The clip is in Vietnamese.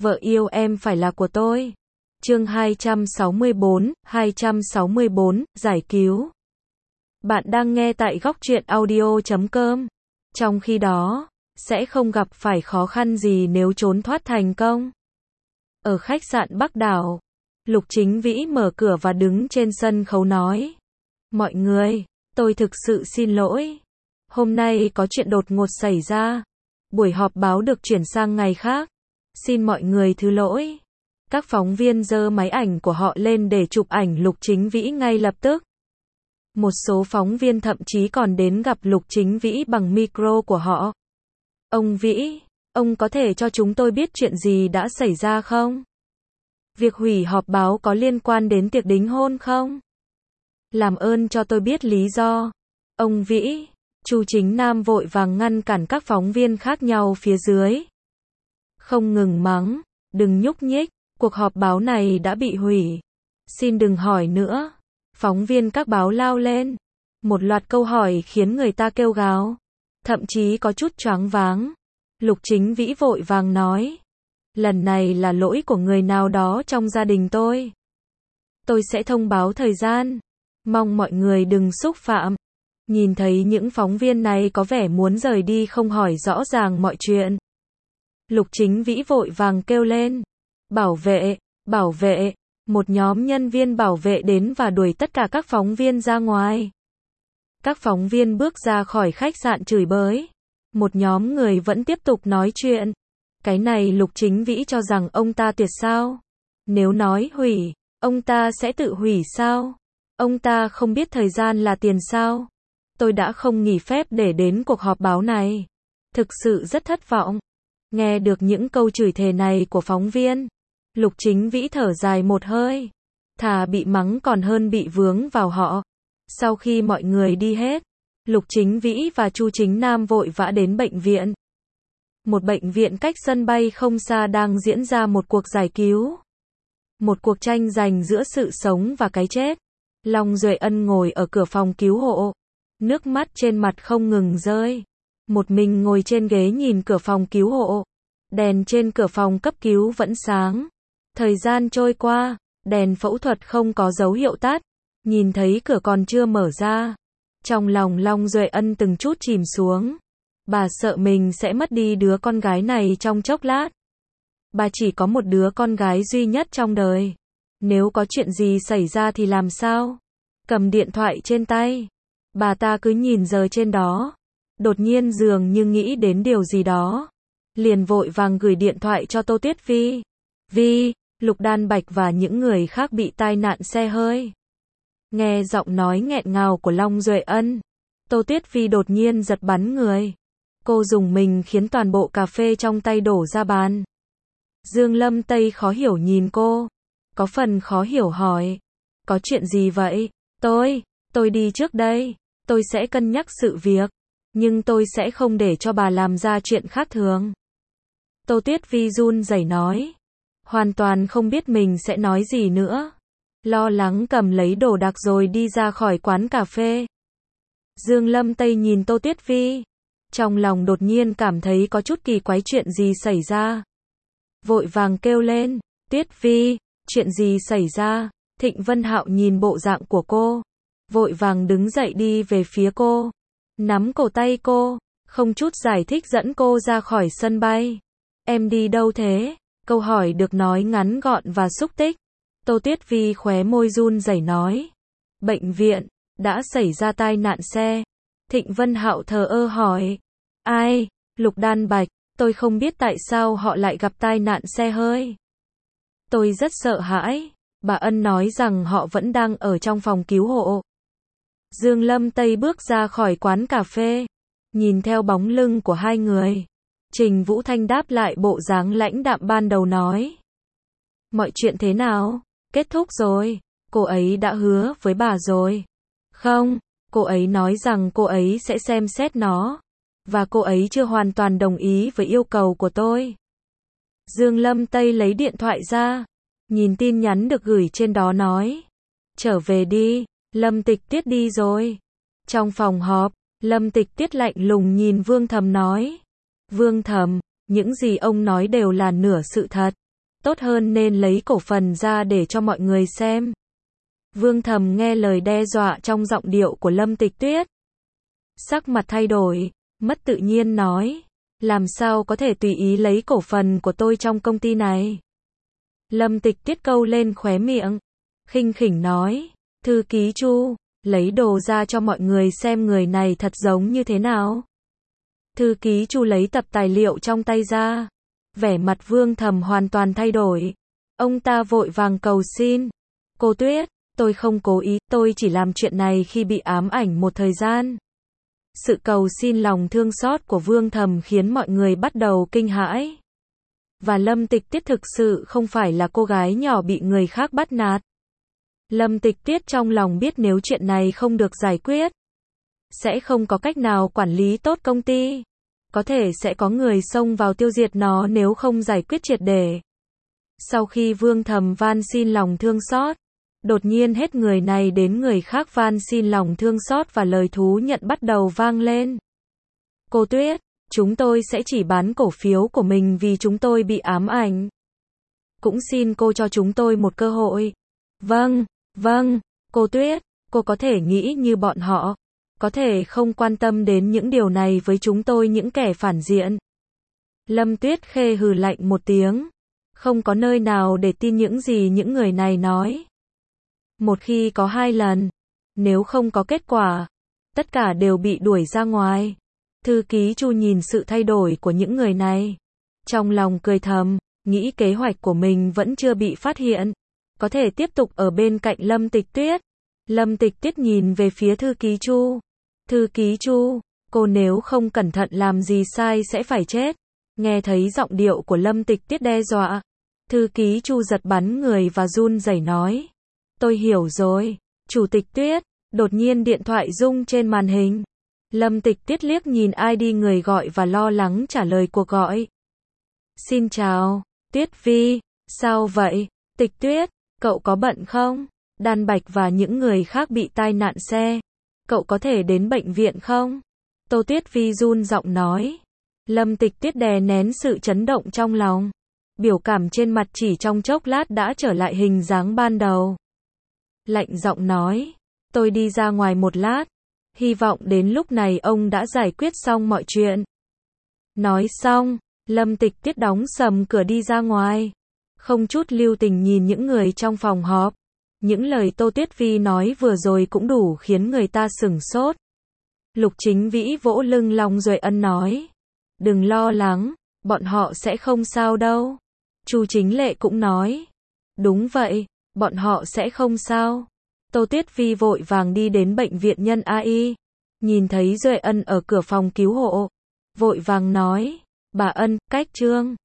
vợ yêu em phải là của tôi. Chương 264, giải cứu. Bạn đang nghe tại góc truyện audio.com. Trong khi đó, sẽ không gặp phải khó khăn gì nếu trốn thoát thành công. Ở khách sạn Bắc Đảo, Lục Chính Vĩ mở cửa và đứng trên sân khấu nói: "Mọi người, tôi thực sự xin lỗi. Hôm nay có chuyện đột ngột xảy ra. Buổi họp báo được chuyển sang ngày khác. Xin mọi người thứ lỗi." Các phóng viên giơ máy ảnh của họ lên để chụp ảnh Lục Chính Vĩ ngay lập tức. Một số phóng viên thậm chí còn đến gặp Lục Chính Vĩ bằng micro của họ. "Ông Vĩ, ông có thể cho chúng tôi biết chuyện gì đã xảy ra không? Việc hủy họp báo có liên quan đến tiệc đính hôn không? Làm ơn cho tôi biết lý do." "Ông Vĩ." Chu Chính Nam vội vàng ngăn cản các phóng viên khác nhau phía dưới. Không ngừng mắng: "Đừng nhúc nhích, cuộc họp báo này đã bị hủy. Xin đừng hỏi nữa." Phóng viên các báo lao lên. Một loạt câu hỏi khiến người ta kêu gào, thậm chí có chút choáng váng. Lục Chính Vĩ vội vàng nói: "Lần này là lỗi của người nào đó trong gia đình tôi. Tôi sẽ thông báo thời gian. Mong mọi người đừng xúc phạm." Nhìn thấy những phóng viên này có vẻ muốn rời đi không hỏi rõ ràng mọi chuyện, Lục Chính Vĩ vội vàng kêu lên: "Bảo vệ, bảo vệ." Một nhóm nhân viên bảo vệ đến và đuổi tất cả các phóng viên ra ngoài. Các phóng viên bước ra khỏi khách sạn chửi bới. Một nhóm người vẫn tiếp tục nói chuyện. Cái này Lục Chính Vĩ cho rằng ông ta tuyệt sao? Nếu nói hủy, ông ta sẽ tự hủy sao? Ông ta không biết thời gian là tiền sao? Tôi đã không nghỉ phép để đến cuộc họp báo này. Thực sự rất thất vọng. Nghe được những câu chửi thề này của phóng viên, Lục Chính Vĩ thở dài một hơi. Thà bị mắng còn hơn bị vướng vào họ. Sau khi mọi người đi hết, Lục Chính Vĩ và Chu Chính Nam vội vã đến bệnh viện. Một bệnh viện cách sân bay không xa đang diễn ra một cuộc giải cứu. Một cuộc tranh giành giữa sự sống và cái chết. Long Duệ Ân ngồi ở cửa phòng cứu hộ. Nước mắt trên mặt không ngừng rơi. Một mình ngồi trên ghế nhìn cửa phòng cứu hộ. Đèn trên cửa phòng cấp cứu vẫn sáng. Thời gian trôi qua, đèn phẫu thuật không có dấu hiệu tắt. Nhìn thấy cửa còn chưa mở ra. Trong lòng Long Duệ Ân từng chút chìm xuống. Bà sợ mình sẽ mất đi đứa con gái này trong chốc lát. Bà chỉ có một đứa con gái duy nhất trong đời. Nếu có chuyện gì xảy ra thì làm sao? Cầm điện thoại trên tay, bà ta cứ nhìn giờ trên đó. Đột nhiên dường như nghĩ đến điều gì đó. Liền vội vàng gửi điện thoại cho Tô Tuyết Vi. "Vi, Lục Đan Bạch và những người khác bị tai nạn xe hơi." Nghe giọng nói nghẹn ngào của Long Duệ Ân, Tô Tuyết Vi đột nhiên giật bắn người. Cô dùng mình khiến toàn bộ cà phê trong tay đổ ra bàn. Dương Lâm Tây khó hiểu nhìn cô. Có phần khó hiểu hỏi: "Có chuyện gì vậy?" Tôi đi trước đây. Tôi sẽ cân nhắc sự việc. Nhưng tôi sẽ không để cho bà làm ra chuyện khác thường." Tô Tuyết Vi run rẩy nói. Hoàn toàn không biết mình sẽ nói gì nữa. Lo lắng cầm lấy đồ đạc rồi đi ra khỏi quán cà phê. Dương Lâm Tây nhìn Tô Tuyết Vi. Trong lòng đột nhiên cảm thấy có chút kỳ quái, chuyện gì xảy ra. Vội vàng kêu lên: "Tuyết Vi, chuyện gì xảy ra?" Thịnh Vân Hạo nhìn bộ dạng của cô. Vội vàng đứng dậy đi về phía cô. Nắm cổ tay cô. Không chút giải thích dẫn cô ra khỏi sân bay. "Em đi đâu thế?" Câu hỏi được nói ngắn gọn và xúc tích. Tô Tuyết Vi khóe môi run rẩy nói: "Bệnh viện, đã xảy ra tai nạn xe." Thịnh Vân Hạo thờ ơ hỏi: "Ai?" "Lục Đan Bạch, tôi không biết tại sao họ lại gặp tai nạn xe hơi. Tôi rất sợ hãi. Bà Ân nói rằng họ vẫn đang ở trong phòng cứu hộ." Dương Lâm Tây bước ra khỏi quán cà phê. Nhìn theo bóng lưng của hai người, Trình Vũ Thanh đáp lại bộ dáng lãnh đạm ban đầu nói: "Mọi chuyện thế nào? Kết thúc rồi. Cô ấy đã hứa với bà rồi." "Không, cô ấy nói rằng cô ấy sẽ xem xét nó. Và cô ấy chưa hoàn toàn đồng ý với yêu cầu của tôi." Dương Lâm Tây lấy điện thoại ra. Nhìn tin nhắn được gửi trên đó nói: "Trở về đi, Lâm Tịch Tiết đi rồi." Trong phòng họp, Lâm Tịch Tiết lạnh lùng nhìn Vương Thầm nói: "Vương Thầm, những gì ông nói đều là nửa sự thật. tốt hơn nên lấy cổ phần ra để cho mọi người xem. Vương Thầm nghe lời đe dọa trong giọng điệu của Lâm Tịch Tuyết. Sắc mặt thay đổi, mất tự nhiên nói, làm sao có thể tùy ý lấy cổ phần của tôi trong công ty này. Lâm Tịch Tuyết câu lên khóe miệng, khinh khỉnh nói, thư ký Chu, lấy đồ ra cho mọi người xem người này thật giống như thế nào. Thư ký Chu lấy tập tài liệu trong tay ra, vẻ mặt Vương Thầm hoàn toàn thay đổi. Ông ta vội vàng cầu xin, cô Tuyết, tôi không cố ý, tôi chỉ làm chuyện này khi bị ám ảnh một thời gian. Sự cầu xin lòng thương xót của Vương Thầm khiến mọi người bắt đầu kinh hãi. Và Lâm Tịch Tuyết thực sự không phải là cô gái nhỏ bị người khác bắt nạt. Lâm Tịch Tuyết trong lòng biết nếu chuyện này không được giải quyết, sẽ không có cách nào quản lý tốt công ty. Có thể sẽ có người xông vào tiêu diệt nó nếu không giải quyết triệt để. Sau khi Vương Thầm van xin lòng thương xót, đột nhiên hết người này đến người khác van xin lòng thương xót và lời thú nhận bắt đầu vang lên. Cô Tuyết, chúng tôi sẽ chỉ bán cổ phiếu của mình vì chúng tôi bị ám ảnh. Cũng xin cô cho chúng tôi một cơ hội. Vâng, cô Tuyết, cô có thể nghĩ như bọn họ. Có thể không quan tâm đến những điều này với chúng tôi những kẻ phản diện. Lâm Tuyết Khê hừ lạnh một tiếng. Không có nơi nào để tin những gì những người này nói. Một khi có 2 lần, nếu không có kết quả, tất cả đều bị đuổi ra ngoài. Thư ký Chu nhìn sự thay đổi của những người này. Trong lòng cười thầm, nghĩ kế hoạch của mình vẫn chưa bị phát hiện. Có thể tiếp tục ở bên cạnh Lâm Tịch Tuyết. Lâm Tịch Tuyết nhìn về phía thư ký Chu. Thư ký Chu, cô nếu không cẩn thận làm gì sai sẽ phải chết. Nghe thấy giọng điệu của Lâm Tịch Tuyết đe dọa. Thư ký Chu giật bắn người và run rẩy nói. Tôi hiểu rồi, Chủ tịch Tuyết. Đột nhiên điện thoại rung trên màn hình. Lâm Tịch Tuyết liếc nhìn ID người gọi và lo lắng trả lời cuộc gọi. Xin chào, Tuyết Vi, sao vậy? Tịch Tuyết, cậu có bận không? Đan Bạch và những người khác bị tai nạn xe. Cậu có thể đến bệnh viện không? Tô Tuyết Vi run giọng nói. Lâm Tịch Tuyết đè nén sự chấn động trong lòng. Biểu cảm trên mặt chỉ trong chốc lát đã trở lại hình dáng ban đầu. Lạnh giọng nói. Tôi đi ra ngoài một lát. Hy vọng đến lúc này ông đã giải quyết xong mọi chuyện. Nói xong, Lâm Tịch Tuyết đóng sầm cửa đi ra ngoài. Không chút lưu tình nhìn những người trong phòng họp. Những lời Tô Tuyết Vi nói vừa rồi cũng đủ khiến người ta sửng sốt. Lục Chính Vĩ vỗ lưng Long Duệ Ân nói. Đừng lo lắng, bọn họ sẽ không sao đâu. Chu Chính Lệ cũng nói. Đúng vậy, bọn họ sẽ không sao. Tô Tuyết Vi vội vàng đi đến bệnh viện Nhân AI. Nhìn thấy Duệ Ân ở cửa phòng cứu hộ. Vội vàng nói. Bà Ân, cách Trương.